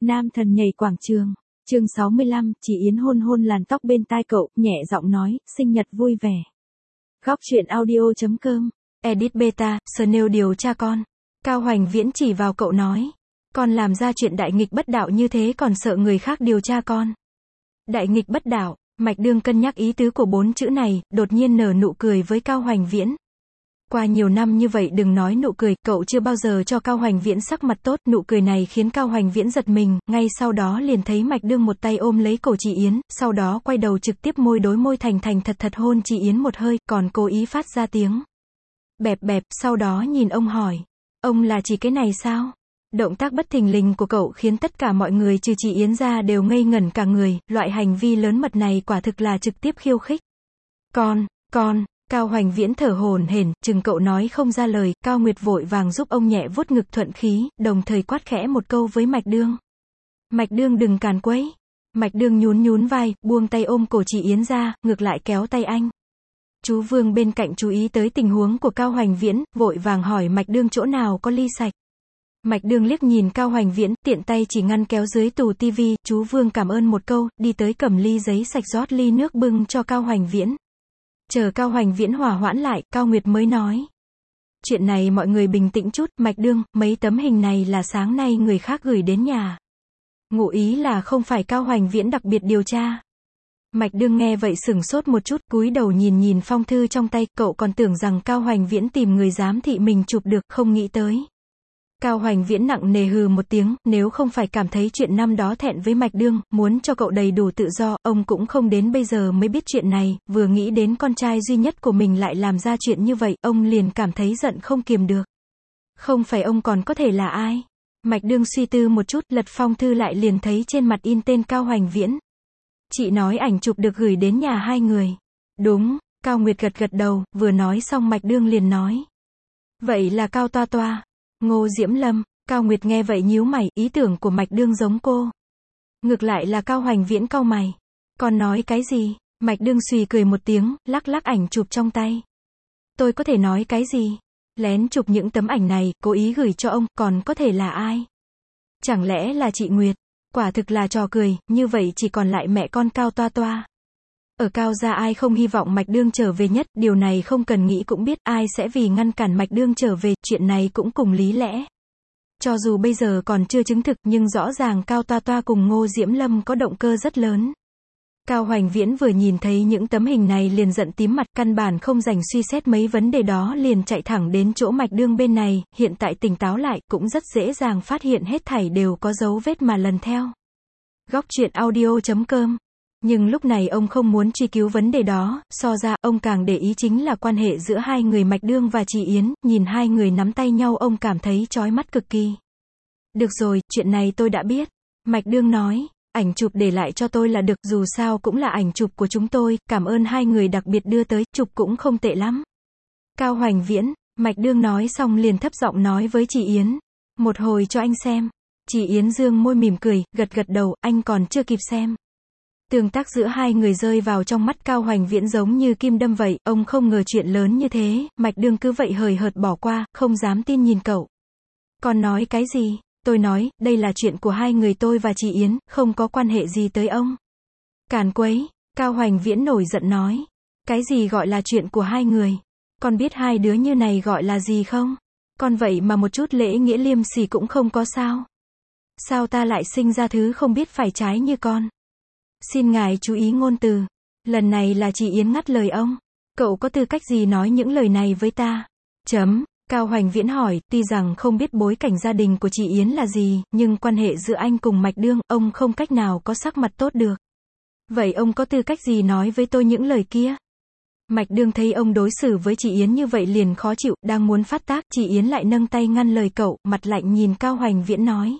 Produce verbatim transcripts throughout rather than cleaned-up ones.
Nam thần nhảy quảng trường. Chương sáu mươi lăm, Chị Yến hôn hôn làn tóc bên tai cậu, nhẹ giọng nói, sinh nhật vui vẻ. Góc truyện audio.com. Edit beta, Snail điều tra con. Cao Hoành Viễn chỉ vào cậu nói. Con làm ra chuyện đại nghịch bất đạo như thế còn sợ người khác điều tra con. Đại nghịch bất đạo, Mạch Đương cân nhắc ý tứ của bốn chữ này, đột nhiên nở nụ cười với Cao Hoành Viễn. Qua nhiều năm như vậy đừng nói nụ cười, cậu chưa bao giờ cho Cao Hoành Viễn sắc mặt tốt, nụ cười này khiến Cao Hoành Viễn giật mình, ngay sau đó liền thấy Mạch Đương một tay ôm lấy cổ chị Yến, sau đó quay đầu trực tiếp môi đối môi thành thành thật thật hôn chị Yến một hơi, còn cố ý phát ra tiếng bẹp bẹp, sau đó nhìn ông hỏi, ông là chỉ cái này sao? Động tác bất thình lình của cậu khiến tất cả mọi người trừ chị Yến ra đều ngây ngẩn cả người, loại hành vi lớn mật này quả thực là trực tiếp khiêu khích. Con, con, Cao Hoành Viễn thở hổn hển, chừng cậu nói không ra lời, Cao Nguyệt vội vàng giúp ông nhẹ vuốt ngực thuận khí, đồng thời quát khẽ một câu với Mạch Đương. Mạch Đương đừng càn quấy. Mạch Đương nhún nhún vai, buông tay ôm cổ chị Yến ra, ngược lại kéo tay anh. Chú Vương bên cạnh chú ý tới tình huống của Cao Hoành Viễn, vội vàng hỏi Mạch Đương chỗ nào có ly sạch. Mạch Đương liếc nhìn Cao Hoành Viễn, tiện tay chỉ ngăn kéo dưới tủ tivi, chú Vương cảm ơn một câu, đi tới cầm ly giấy sạch rót ly nước bưng cho Cao Hoành Viễn. Chờ Cao Hoành Viễn hòa hoãn lại, Cao Nguyệt mới nói. Chuyện này mọi người bình tĩnh chút, Mạch Đương, mấy tấm hình này là sáng nay người khác gửi đến nhà. Ngụ ý là không phải Cao Hoành Viễn đặc biệt điều tra. Mạch Đương nghe vậy sửng sốt một chút, cúi đầu nhìn nhìn phong thư trong tay, cậu còn tưởng rằng Cao Hoành Viễn tìm người giám thị mình chụp được, không nghĩ tới. Cao Hoành Viễn nặng nề hừ một tiếng, nếu không phải cảm thấy chuyện năm đó thẹn với Mạch Đương, muốn cho cậu đầy đủ tự do, ông cũng không đến bây giờ mới biết chuyện này, vừa nghĩ đến con trai duy nhất của mình lại làm ra chuyện như vậy, ông liền cảm thấy giận không kiềm được. Không phải ông còn có thể là ai? Mạch Đương suy tư một chút, lật phong thư lại liền thấy trên mặt in tên Cao Hoành Viễn. Chị nói ảnh chụp được gửi đến nhà hai người. Đúng, Cao Nguyệt gật gật đầu, vừa nói xong Mạch Đương liền nói. Vậy là Cao Toa Toa. Ngô Diễm Lâm. Cao Nguyệt nghe vậy nhíu mày, ý tưởng của Mạch Đương giống cô. Ngược lại là Cao Hoành Viễn cau mày. Còn nói cái gì? Mạch Đương xùy cười một tiếng, lắc lắc ảnh chụp trong tay. Tôi có thể nói cái gì? Lén chụp những tấm ảnh này, cố ý gửi cho ông, còn có thể là ai? Chẳng lẽ là chị Nguyệt? Quả thực là trò cười, như vậy chỉ còn lại mẹ con Cao Toa Toa. Ở Cao gia ai không hy vọng Mạch Đương trở về nhất, điều này không cần nghĩ cũng biết, ai sẽ vì ngăn cản Mạch Đương trở về, chuyện này cũng cùng lý lẽ. Cho dù bây giờ còn chưa chứng thực, nhưng rõ ràng Cao Toa Toa cùng Ngô Diễm Lâm có động cơ rất lớn. Cao Hoành Viễn vừa nhìn thấy những tấm hình này liền giận tím mặt, căn bản không dành suy xét mấy vấn đề đó liền chạy thẳng đến chỗ Mạch Đương bên này, hiện tại tỉnh táo lại, cũng rất dễ dàng phát hiện hết thảy đều có dấu vết mà lần theo. Góc truyện audio.com. Nhưng lúc này ông không muốn truy cứu vấn đề đó, so ra, ông càng để ý chính là quan hệ giữa hai người Mạch Đương và chị Yến, nhìn hai người nắm tay nhau ông cảm thấy chói mắt cực kỳ. Được rồi, chuyện này tôi đã biết. Mạch Đương nói, ảnh chụp để lại cho tôi là được, dù sao cũng là ảnh chụp của chúng tôi, cảm ơn hai người đặc biệt đưa tới, chụp cũng không tệ lắm. Cao Hoành Viễn, Mạch Đương nói xong liền thấp giọng nói với chị Yến. Một hồi cho anh xem. Chị Yến dương môi mỉm cười, gật gật đầu, anh còn chưa kịp xem. Tương tác giữa hai người rơi vào trong mắt Cao Hoành Viễn giống như kim đâm vậy, ông không ngờ chuyện lớn như thế, Mạch Đương cứ vậy hời hợt bỏ qua, không dám tin nhìn cậu. Còn nói cái gì? Tôi nói, đây là chuyện của hai người tôi và chị Yến, không có quan hệ gì tới ông. Càn quấy, Cao Hoành Viễn nổi giận nói. Cái gì gọi là chuyện của hai người? Con biết hai đứa như này gọi là gì không? Con vậy mà một chút lễ nghĩa liêm sỉ cũng không có sao? Sao ta lại sinh ra thứ không biết phải trái như con? Xin ngài chú ý ngôn từ. Lần này là chị Yến ngắt lời ông. Cậu có tư cách gì nói những lời này với ta? Chấm. Cao Hoành Viễn hỏi, tuy rằng không biết bối cảnh gia đình của chị Yến là gì, nhưng quan hệ giữa anh cùng Mạch Đương, ông không cách nào có sắc mặt tốt được. Vậy ông có tư cách gì nói với tôi những lời kia? Mạch Đương thấy ông đối xử với chị Yến như vậy liền khó chịu, đang muốn phát tác, chị Yến lại nâng tay ngăn lời cậu, mặt lạnh nhìn Cao Hoành Viễn nói.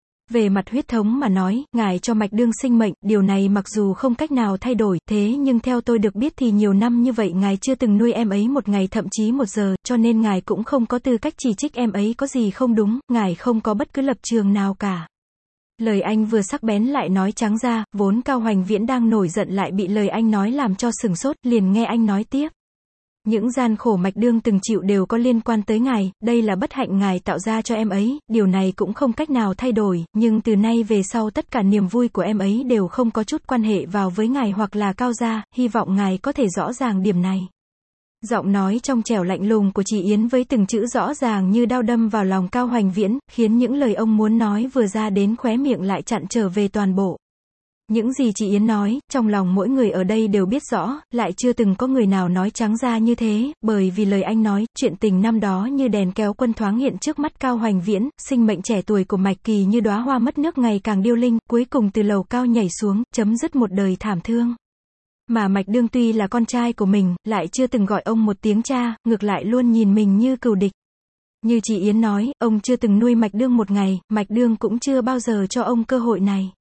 Về mặt huyết thống mà nói, ngài cho Mạch Đương sinh mệnh, điều này mặc dù không cách nào thay đổi, thế nhưng theo tôi được biết thì nhiều năm như vậy ngài chưa từng nuôi em ấy một ngày thậm chí một giờ, cho nên ngài cũng không có tư cách chỉ trích em ấy có gì không đúng, ngài không có bất cứ lập trường nào cả. Lời anh vừa sắc bén lại nói trắng ra, vốn Cao Hoành Viễn đang nổi giận lại bị lời anh nói làm cho sửng sốt, liền nghe anh nói tiếp. Những gian khổ Mạch Đương từng chịu đều có liên quan tới ngài, đây là bất hạnh ngài tạo ra cho em ấy, điều này cũng không cách nào thay đổi, nhưng từ nay về sau tất cả niềm vui của em ấy đều không có chút quan hệ vào với ngài hoặc là Cao gia, hy vọng ngài có thể rõ ràng điểm này. Giọng nói trong trẻo lạnh lùng của chị Yến với từng chữ rõ ràng như đao đâm vào lòng Cao Hoành Viễn, khiến những lời ông muốn nói vừa ra đến khóe miệng lại chặn trở về toàn bộ. Những gì chị Yến nói, trong lòng mỗi người ở đây đều biết rõ, lại chưa từng có người nào nói trắng ra như thế, bởi vì lời anh nói, chuyện tình năm đó như đèn kéo quân thoáng hiện trước mắt Cao Hoành Viễn, sinh mệnh trẻ tuổi của Mạch Kỳ như đóa hoa mất nước ngày càng điêu linh, cuối cùng từ lầu cao nhảy xuống, chấm dứt một đời thảm thương. Mà Mạch Đương tuy là con trai của mình, lại chưa từng gọi ông một tiếng cha, ngược lại luôn nhìn mình như cừu địch. Như chị Yến nói, ông chưa từng nuôi Mạch Đương một ngày, Mạch Đương cũng chưa bao giờ cho ông cơ hội này.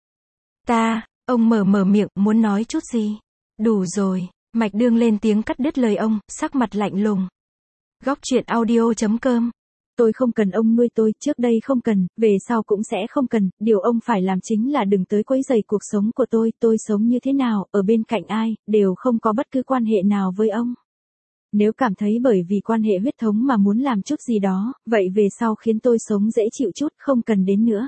Ta, ông mở mở miệng, muốn nói chút gì? Đủ rồi, Mạch Đương lên tiếng cắt đứt lời ông, sắc mặt lạnh lùng. Góc truyện audio chấm com. Tôi không cần ông nuôi tôi, trước đây không cần, về sau cũng sẽ không cần, điều ông phải làm chính là đừng tới quấy rầy cuộc sống của tôi, tôi sống như thế nào, ở bên cạnh ai, đều không có bất cứ quan hệ nào với ông. Nếu cảm thấy bởi vì quan hệ huyết thống mà muốn làm chút gì đó, vậy về sau khiến tôi sống dễ chịu chút, không cần đến nữa.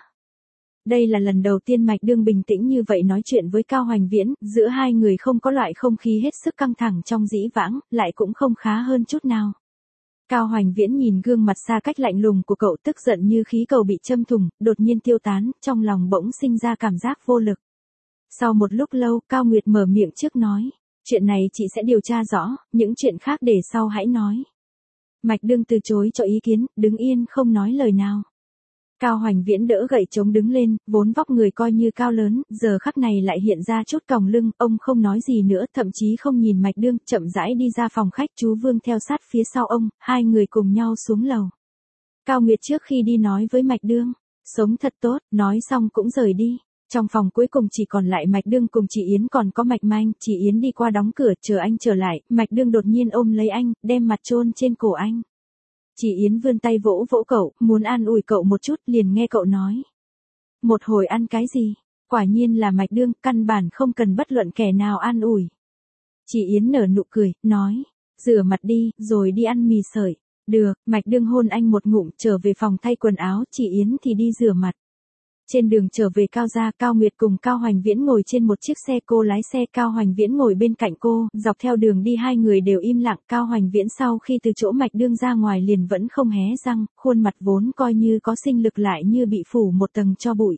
Đây là lần đầu tiên Mạch Đương bình tĩnh như vậy nói chuyện với Cao Hoành Viễn, giữa hai người không có loại không khí hết sức căng thẳng trong dĩ vãng, lại cũng không khá hơn chút nào. Cao Hoành Viễn nhìn gương mặt xa cách lạnh lùng của cậu, tức giận như khí cầu bị châm thủng, đột nhiên tiêu tán, trong lòng bỗng sinh ra cảm giác vô lực. Sau một lúc lâu, Cao Nguyệt mở miệng trước nói, chuyện này chị sẽ điều tra rõ, những chuyện khác để sau hãy nói. Mạch Đương từ chối cho ý kiến, đứng yên không nói lời nào. Cao Hoành Viễn đỡ gậy chống đứng lên, vốn vóc người coi như cao lớn, giờ khắc này lại hiện ra chút còng lưng, ông không nói gì nữa, thậm chí không nhìn Mạch Đương, chậm rãi đi ra phòng khách, chú Vương theo sát phía sau ông, hai người cùng nhau xuống lầu. Cao Nguyệt trước khi đi nói với Mạch Đương, sống thật tốt, nói xong cũng rời đi. Trong phòng cuối cùng chỉ còn lại Mạch Đương cùng chị Yến, còn có Mạch Manh, chị Yến đi qua đóng cửa, chờ anh trở lại, Mạch Đương đột nhiên ôm lấy anh, đem mặt chôn trên cổ anh. Chị Yến vươn tay vỗ vỗ cậu, muốn an ủi cậu một chút, liền nghe cậu nói. Một hồi ăn cái gì? Quả nhiên là Mạch Đương, căn bản không cần bất luận kẻ nào an ủi. Chị Yến nở nụ cười, nói, rửa mặt đi, rồi đi ăn mì sợi. Được, Mạch Đương hôn anh một ngụm, trở về phòng thay quần áo, chị Yến thì đi rửa mặt. Trên đường trở về Cao gia, Cao Nguyệt cùng Cao Hoành Viễn ngồi trên một chiếc xe, cô lái xe, Cao Hoành Viễn ngồi bên cạnh cô, dọc theo đường đi hai người đều im lặng. Cao Hoành Viễn sau khi từ chỗ Mạch Đương ra ngoài liền vẫn không hé răng, khuôn mặt vốn coi như có sinh lực lại như bị phủ một tầng tro bụi.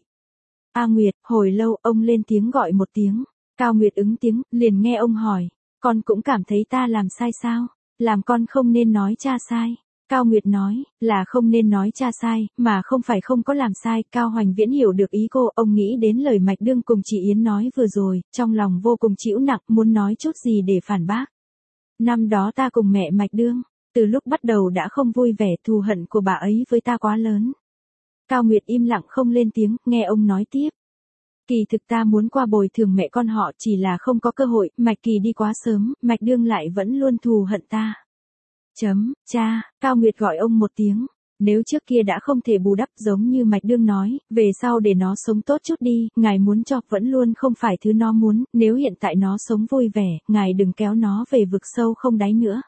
A Nguyệt, hồi lâu ông lên tiếng gọi một tiếng. Cao Nguyệt ứng tiếng, liền nghe ông hỏi, con cũng cảm thấy ta làm sai sao? Làm con không nên nói cha sai. Cao Nguyệt nói, là không nên nói cha sai, mà không phải không có làm sai. Cao Hoành Viễn hiểu được ý cô, ông nghĩ đến lời Mạch Đương cùng chị Yến nói vừa rồi, trong lòng vô cùng chịu nặng, muốn nói chút gì để phản bác. Năm đó ta cùng mẹ Mạch Đương, từ lúc bắt đầu đã không vui vẻ, thù hận của bà ấy với ta quá lớn. Cao Nguyệt im lặng không lên tiếng, nghe ông nói tiếp. Kỳ thực ta muốn qua bồi thường mẹ con họ, chỉ là không có cơ hội, Mạch Kỳ đi quá sớm, Mạch Đương lại vẫn luôn thù hận ta. Chấm, cha, Cao Nguyệt gọi ông một tiếng, nếu trước kia đã không thể bù đắp giống như Mạch Đương nói, về sau để nó sống tốt chút đi, ngài muốn cho vẫn luôn không phải thứ nó muốn, nếu hiện tại nó sống vui vẻ, ngài đừng kéo nó về vực sâu không đáy nữa.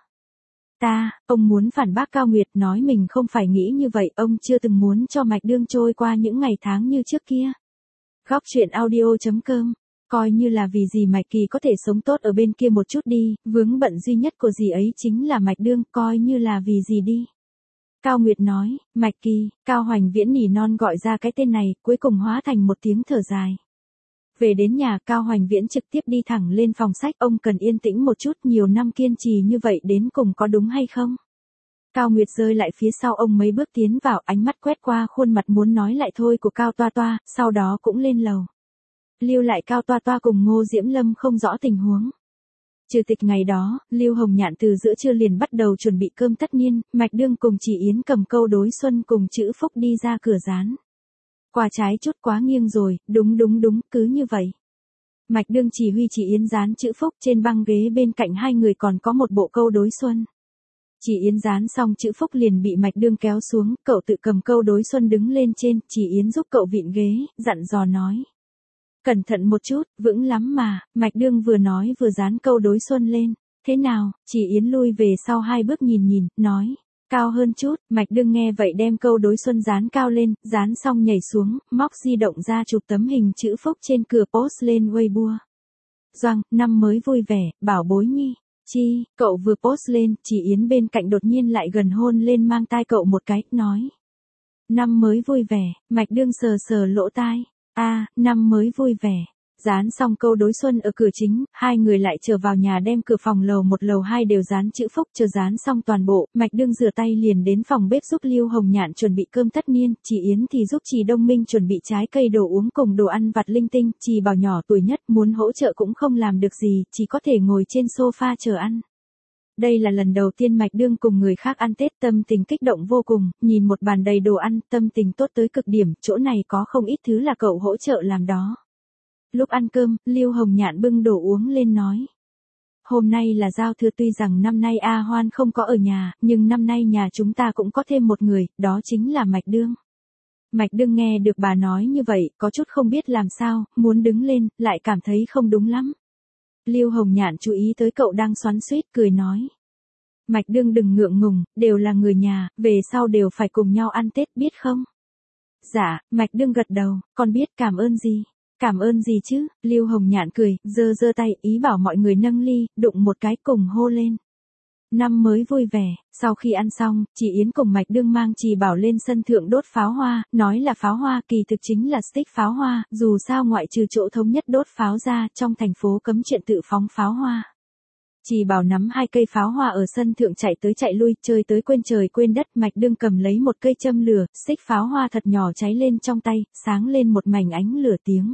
Ta, ông muốn phản bác Cao Nguyệt nói mình không phải nghĩ như vậy, ông chưa từng muốn cho Mạch Đương trôi qua những ngày tháng như trước kia. Góc truyện audio chấm com. Coi như là vì gì Mạch Kỳ có thể sống tốt ở bên kia một chút đi, vướng bận duy nhất của dì ấy chính là Mạch Đương, coi như là vì gì đi. Cao Nguyệt nói, Mạch Kỳ, Cao Hoành Viễn nỉ non gọi ra cái tên này, cuối cùng hóa thành một tiếng thở dài. Về đến nhà, Cao Hoành Viễn trực tiếp đi thẳng lên phòng sách, ông cần yên tĩnh một chút, nhiều năm kiên trì như vậy đến cùng có đúng hay không? Cao Nguyệt rơi lại phía sau ông mấy bước tiến vào, ánh mắt quét qua khuôn mặt muốn nói lại thôi của Cao Toa Toa, sau đó cũng lên lầu. Lưu lại Cao Toa Toa cùng Ngô Diễm Lâm không rõ tình huống. Trừ tịch ngày đó, Lưu Hồng Nhạn từ giữa trưa liền bắt đầu chuẩn bị cơm tất niên, Mạch Đương cùng chị Yến cầm câu đối xuân cùng chữ phúc đi ra cửa dán. Qua trái chút quá nghiêng rồi, đúng đúng đúng, cứ như vậy. Mạch Đương chỉ huy chị Yến dán chữ phúc, trên băng ghế bên cạnh hai người còn có một bộ câu đối xuân. Chị Yến dán xong chữ phúc liền bị Mạch Đương kéo xuống, cậu tự cầm câu đối xuân đứng lên trên, chị Yến giúp cậu vịn ghế, dặn dò nói. Cẩn thận một chút, vững lắm mà, Mạch Đương vừa nói vừa dán câu đối xuân lên. Thế nào, chị Yến lui về sau hai bước nhìn nhìn, nói. Cao hơn chút, Mạch Đương nghe vậy đem câu đối xuân dán cao lên, dán xong nhảy xuống, móc di động ra chụp tấm hình chữ phúc trên cửa post lên Weibo. Doang, năm mới vui vẻ, bảo bối nhi. Chi, cậu vừa post lên, chị Yến bên cạnh đột nhiên lại gần hôn lên mang tai cậu một cái, nói. Năm mới vui vẻ, Mạch Đương sờ sờ lỗ tai. A, năm mới vui vẻ. Dán xong câu đối xuân ở cửa chính, hai người lại trở vào nhà đem cửa phòng lầu một lầu hai đều dán chữ phúc, chờ dán xong toàn bộ, Mạch Đương rửa tay liền đến phòng bếp giúp Lưu Hồng Nhạn chuẩn bị cơm tất niên, chị Yến thì giúp chị Đông Minh chuẩn bị trái cây đồ uống cùng đồ ăn vặt linh tinh, chị Bảo nhỏ tuổi nhất muốn hỗ trợ cũng không làm được gì, chỉ có thể ngồi trên sofa chờ ăn. Đây là lần đầu tiên Mạch Đương cùng người khác ăn Tết, tâm tình kích động vô cùng, nhìn một bàn đầy đồ ăn, tâm tình tốt tới cực điểm, chỗ này có không ít thứ là cậu hỗ trợ làm đó. Lúc ăn cơm, Lưu Hồng Nhạn bưng đồ uống lên nói. Hôm nay là giao thừa, tuy rằng năm nay A Hoan không có ở nhà, nhưng năm nay nhà chúng ta cũng có thêm một người, đó chính là Mạch Đương. Mạch Đương nghe được bà nói như vậy, có chút không biết làm sao, muốn đứng lên, lại cảm thấy không đúng lắm. Lưu Hồng Nhạn chú ý tới cậu đang xoắn xuýt, cười nói. Mạch Đương đừng ngượng ngùng, đều là người nhà, về sau đều phải cùng nhau ăn Tết biết không? Dạ, Mạch Đương gật đầu, con biết, cảm ơn gì? Cảm ơn gì chứ? Lưu Hồng Nhạn cười, giơ giơ tay, ý bảo mọi người nâng ly, đụng một cái cùng hô lên. Năm mới vui vẻ, sau khi ăn xong, chị Yến cùng Mạch Đương mang chị Bảo lên sân thượng đốt pháo hoa, nói là pháo hoa, kỳ thực chính là stick pháo hoa, dù sao ngoại trừ chỗ thống nhất đốt pháo ra, trong thành phố cấm chuyện tự phóng pháo hoa. Chị Bảo nắm hai cây pháo hoa ở sân thượng chạy tới chạy lui, chơi tới quên trời quên đất, Mạch Đương cầm lấy một cây châm lửa, xích pháo hoa thật nhỏ cháy lên trong tay, sáng lên một mảnh ánh lửa tiếng.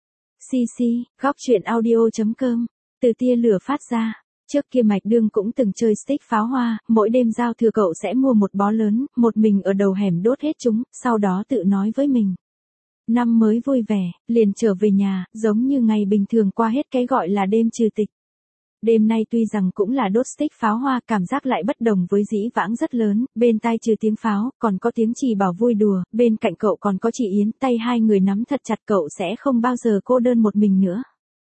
Xì xì, góc truyện audio chấm com, từ tia lửa phát ra. Trước kia Mạch Đương cũng từng chơi stick pháo hoa, mỗi đêm giao thừa cậu sẽ mua một bó lớn, một mình ở đầu hẻm đốt hết chúng, sau đó tự nói với mình. Năm mới vui vẻ, liền trở về nhà, giống như ngày bình thường qua hết cái gọi là đêm trừ tịch. Đêm nay tuy rằng cũng là đốt stick pháo hoa, cảm giác lại bất đồng với dĩ vãng rất lớn, bên tai trừ tiếng pháo, còn có tiếng chị Bảo vui đùa, bên cạnh cậu còn có chị Yến, tay hai người nắm thật chặt, cậu sẽ không bao giờ cô đơn một mình nữa.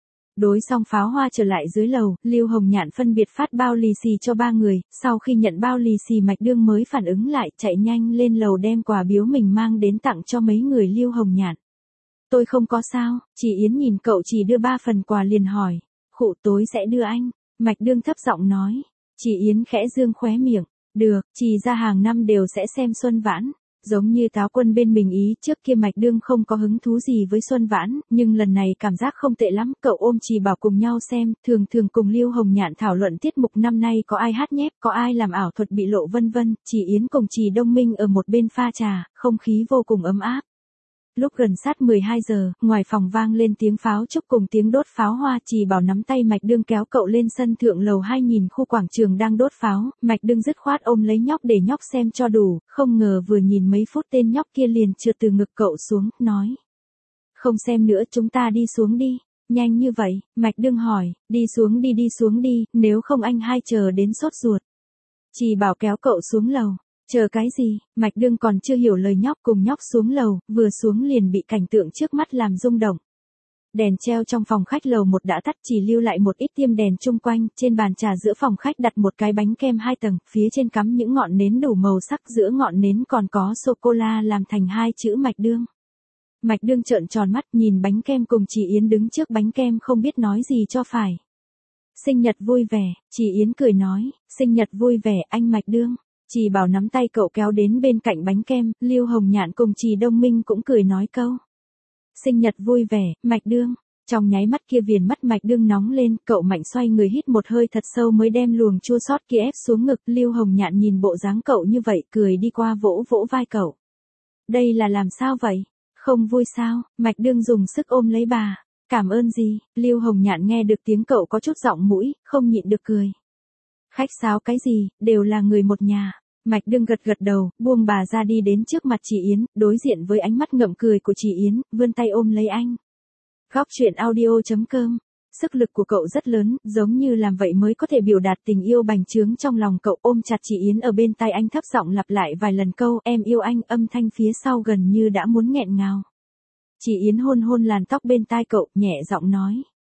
Đối xong pháo hoa trở lại dưới lầu, Lưu Hồng Nhạn phân biệt phát bao lì xì cho ba người, sau khi nhận bao lì xì Mạch Đương mới phản ứng lại, chạy nhanh lên lầu đem quà biếu mình mang đến tặng cho mấy người Lưu Hồng Nhạn. Tôi không có sao, chị Yến nhìn cậu chỉ đưa ba phần quà liền hỏi. Khụ, tối sẽ đưa anh. Mạch Đương thấp giọng nói. Chị Yến khẽ dương khóe miệng. Được, chị ra hàng năm đều sẽ xem Xuân Vãn. Giống như Táo Quân bên mình ý, trước kia Mạch Đương không có hứng thú gì với Xuân Vãn, nhưng lần này cảm giác không tệ lắm, cậu ôm chị Bảo cùng nhau xem, thường thường cùng Lưu Hồng Nhạn thảo luận tiết mục năm nay có ai hát nhép, có ai làm ảo thuật bị lộ vân vân, chị Yến cùng chị Đông Minh ở một bên pha trà, không khí vô cùng ấm áp. Lúc gần sát mười hai giờ, ngoài phòng vang lên tiếng pháo trúc cùng tiếng đốt pháo hoa, chị Bảo nắm tay Mạch Đương kéo cậu lên sân thượng lầu hai nhìn khu quảng trường đang đốt pháo, Mạch Đương dứt khoát ôm lấy nhóc để nhóc xem cho đủ, không ngờ vừa nhìn mấy phút tên nhóc kia liền trượt từ ngực cậu xuống, nói. Không xem nữa, chúng ta đi xuống đi. Nhanh như vậy, Mạch Đương hỏi, đi xuống đi đi xuống đi, nếu không anh hai chờ đến sốt ruột. Chị Bảo kéo cậu xuống lầu. Chờ cái gì, Mạch Đương còn chưa hiểu lời nhóc, cùng nhóc xuống lầu, vừa xuống liền bị cảnh tượng trước mắt làm rung động. Đèn treo trong phòng khách lầu một đã tắt, chỉ lưu lại một ít tiêm đèn chung quanh, trên bàn trà giữa phòng khách đặt một cái bánh kem hai tầng, phía trên cắm những ngọn nến đủ màu sắc, giữa ngọn nến còn có sô-cô-la làm thành hai chữ Mạch Đương. Mạch Đương trợn tròn mắt nhìn bánh kem cùng chị Yến đứng trước bánh kem không biết nói gì cho phải. Sinh nhật vui vẻ, chị Yến cười nói, sinh nhật vui vẻ anh Mạch Đương. Chị Bảo nắm tay cậu kéo đến bên cạnh bánh kem, Lưu Hồng Nhạn cùng chị Đông Minh cũng cười nói câu. Sinh nhật vui vẻ, Mạch Đương. Trong nháy mắt kia viền mắt Mạch Đương nóng lên, cậu mạnh xoay người hít một hơi thật sâu mới đem luồng chua xót kia ép xuống ngực. Lưu Hồng Nhạn nhìn bộ dáng cậu như vậy, cười đi qua vỗ vỗ vai cậu. Đây là làm sao vậy? Không vui sao? Mạch Đương dùng sức ôm lấy bà. Cảm ơn gì? Lưu Hồng Nhạn nghe được tiếng cậu có chút giọng mũi, không nhịn được cười. Khách sáo cái gì, đều là người một nhà. Mạch Đương gật gật đầu, buông bà ra đi đến trước mặt chị Yến, đối diện với ánh mắt ngậm cười của chị Yến, vươn tay ôm lấy anh. Góc truyện audio chấm com. Sức lực của cậu rất lớn, giống như làm vậy mới có thể biểu đạt tình yêu bành trướng trong lòng cậu, ôm chặt chị Yến ở bên tai anh thấp giọng lặp lại vài lần câu em yêu anh, âm thanh phía sau gần như đã muốn nghẹn ngào. Chị Yến hôn hôn làn tóc bên tai cậu, nhẹ giọng nói.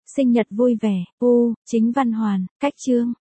Sinh nhật vui vẻ, u, chính văn hoàn, cách chương.